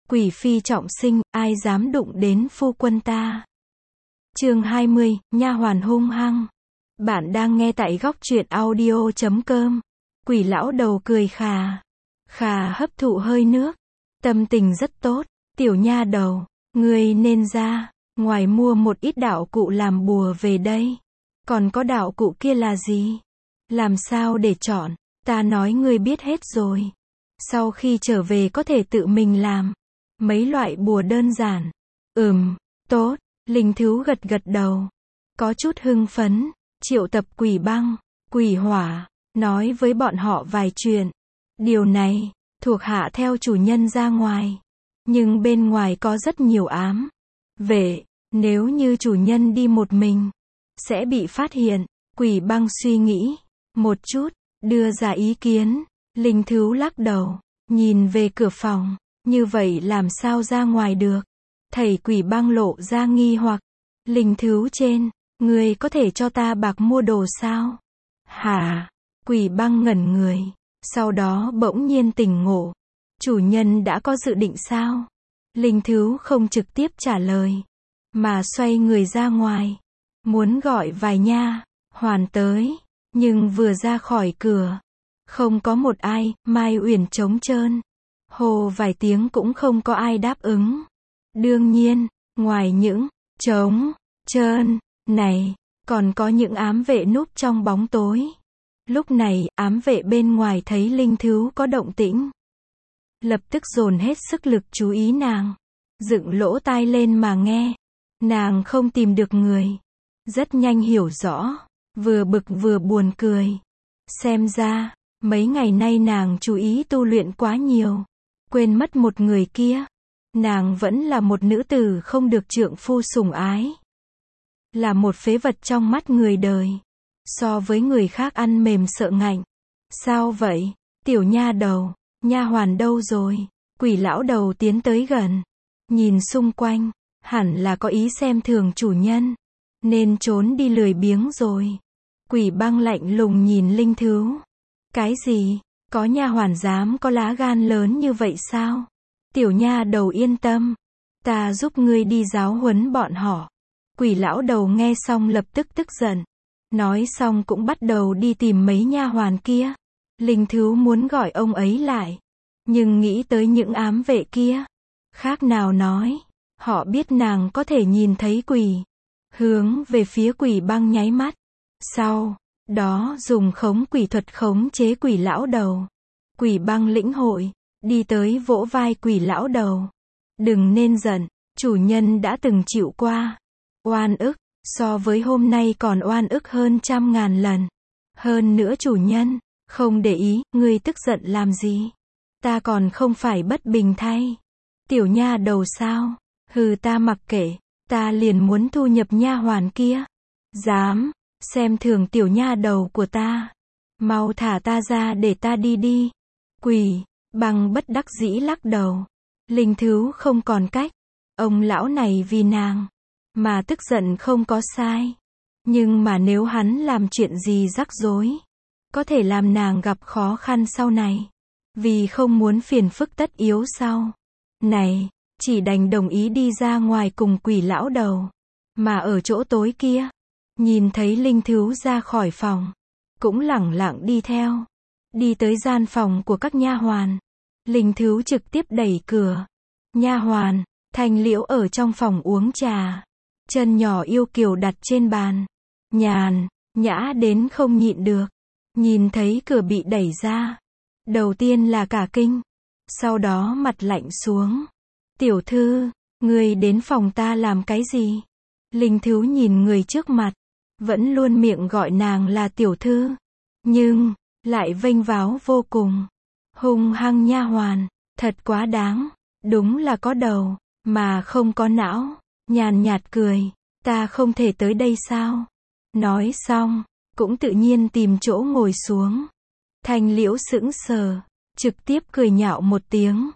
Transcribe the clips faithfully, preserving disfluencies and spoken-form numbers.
Quỷ phi trọng sinh, ai dám đụng đến phu quân ta. Chương hai mươi, nha hoàn hung hăng. Bạn đang nghe tại góc truyện audio chấm com. Quỷ lão đầu cười khà. Khà hấp thụ hơi nước. Tâm tình rất tốt. Tiểu nha đầu, ngươi nên ra ngoài mua một ít đạo cụ làm bùa về đây. Còn có đạo cụ kia là gì? Làm sao để chọn? Ta nói ngươi biết hết rồi. Sau khi trở về có thể tự mình làm. Mấy loại bùa đơn giản. Ừm, tốt. Linh Thứu gật gật đầu. Có chút hưng phấn. Triệu tập quỷ băng, quỷ hỏa. Nói với bọn họ vài chuyện. Điều này, thuộc hạ theo chủ nhân ra ngoài. Nhưng bên ngoài có rất nhiều ám vệ. Nếu như chủ nhân đi một mình, sẽ bị phát hiện. Quỷ băng suy nghĩ một chút, đưa ra ý kiến. Linh Thứu lắc đầu, nhìn về cửa phòng. Như vậy làm sao ra ngoài được? Thầy quỷ băng lộ ra nghi hoặc. Linh Thứu trên, người có thể cho ta bạc mua đồ sao? Hả? Quỷ băng ngẩn người. Sau đó bỗng nhiên tỉnh ngộ. Chủ nhân đã có dự định sao? Linh Thứu không trực tiếp trả lời, mà xoay người ra ngoài. Muốn gọi vài nha hoàn tới. Nhưng vừa ra khỏi cửa, không có một ai. Mai Uyển trống trơn. Hồ vài tiếng cũng không có ai đáp ứng. Đương nhiên, ngoài những trống trơn này, còn có những ám vệ núp trong bóng tối. Lúc này, ám vệ bên ngoài thấy Linh Thứu có động tĩnh, lập tức dồn hết sức lực chú ý nàng. Dựng lỗ tai lên mà nghe. Nàng không tìm được người. Rất nhanh hiểu rõ. Vừa bực vừa buồn cười. Xem ra, mấy ngày nay nàng chú ý tu luyện quá nhiều. Quên mất một người kia. Nàng vẫn là một nữ tử không được trượng phu sủng ái. Là một phế vật trong mắt người đời. So với người khác ăn mềm sợ ngạnh. Sao vậy? Tiểu nha đầu, nha hoàn đâu rồi? Quỷ lão đầu tiến tới gần. Nhìn xung quanh, hẳn là có ý xem thường chủ nhân. Nên trốn đi lười biếng rồi. Quỷ băng lạnh lùng nhìn Linh Thứu. Cái gì? Có nha hoàn dám có lá gan lớn như vậy sao? Tiểu nha đầu yên tâm. Ta giúp ngươi đi giáo huấn bọn họ. Quỷ lão đầu nghe xong lập tức tức giận. Nói xong cũng bắt đầu đi tìm mấy nha hoàn kia. Linh Thứu muốn gọi ông ấy lại. Nhưng nghĩ tới những ám vệ kia. Khác nào nói. Họ biết nàng có thể nhìn thấy quỷ. Hướng về phía quỷ băng nháy mắt. Sau đó dùng khống quỷ thuật khống chế quỷ lão đầu. Quỷ băng lĩnh hội. Đi tới vỗ vai quỷ lão đầu. Đừng nên giận. Chủ nhân đã từng chịu qua oan ức. So với hôm nay còn oan ức hơn trăm ngàn lần. Hơn nữa chủ nhân không để ý. Ngươi tức giận làm gì? Ta còn không phải bất bình thay. Tiểu nha đầu sao? Hừ, ta mặc kệ. Ta liền muốn thu nhập nha hoàn kia. Dám xem thường tiểu nha đầu của ta. Mau thả ta ra để ta đi đi. Quỷ băng bất đắc dĩ lắc đầu. Linh Thứu không còn cách. Ông lão này vì nàng mà tức giận không có sai. Nhưng mà nếu hắn làm chuyện gì rắc rối, có thể làm nàng gặp khó khăn sau này. Vì không muốn phiền phức tất yếu sau này, chỉ đành đồng ý đi ra ngoài cùng quỷ lão đầu. Mà ở chỗ tối kia, nhìn thấy Linh Thứu ra khỏi phòng, cũng lẳng lặng đi theo. Đi tới gian phòng của các nha hoàn. Linh Thứu trực tiếp đẩy cửa. Nha hoàn, Thanh Liễu ở trong phòng uống trà. Chân nhỏ yêu kiều đặt trên bàn. Nhàn, nhã đến không nhịn được. Nhìn thấy cửa bị đẩy ra. Đầu tiên là cả kinh. Sau đó mặt lạnh xuống. Tiểu thư, người đến phòng ta làm cái gì? Linh Thứu nhìn người trước mặt. Vẫn luôn miệng gọi nàng là tiểu thư. Nhưng, lại vênh váo vô cùng. Hung hăng nha hoàn. Thật quá đáng. Đúng là có đầu, mà không có não. Nhàn nhạt cười. Ta không thể tới đây sao? Nói xong, cũng tự nhiên tìm chỗ ngồi xuống. Thanh Liễu sững sờ. Trực tiếp cười nhạo một tiếng.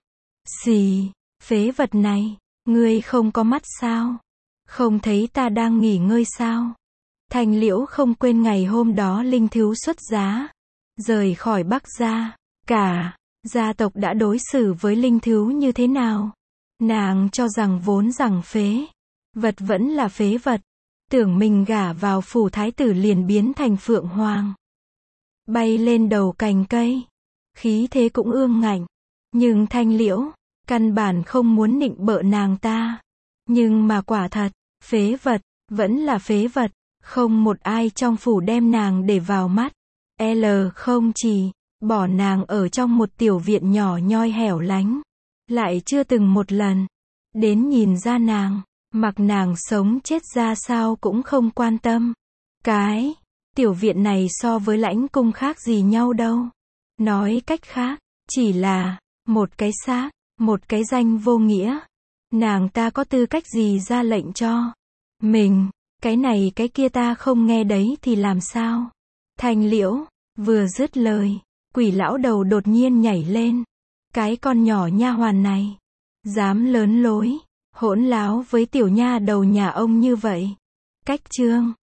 Xì, phế vật này. Ngươi không có mắt sao? Không thấy ta đang nghỉ ngơi sao? Thanh Liễu không quên ngày hôm đó Linh Thứu xuất giá. Rời khỏi Bắc gia. Cả gia tộc đã đối xử với Linh Thứu như thế nào? Nàng cho rằng vốn rằng phế vật vẫn là phế vật. Tưởng mình gả vào phủ thái tử liền biến thành phượng hoàng. Bay lên đầu cành cây. Khí thế cũng ương ngạnh. Nhưng Thanh Liễu, căn bản không muốn nịnh bợ nàng ta. Nhưng mà quả thật, phế vật, vẫn là phế vật. Không một ai trong phủ đem nàng để vào mắt. L không chỉ, bỏ nàng ở trong một tiểu viện nhỏ nhoi hẻo lánh. Lại chưa từng một lần, đến nhìn ra nàng, mặc nàng sống chết ra sao cũng không quan tâm. Cái, tiểu viện này so với lãnh cung khác gì nhau đâu. Nói cách khác, chỉ là, một cái xác, một cái danh vô nghĩa. Nàng ta có tư cách gì ra lệnh cho mình, cái này cái kia ta không nghe đấy thì làm sao? Thanh Liễu, vừa dứt lời, Quỷ lão đầu đột nhiên nhảy lên. Cái con nhỏ nha hoàn này, dám lớn lối, hỗn láo với tiểu nha đầu nhà ông như vậy. Cách chương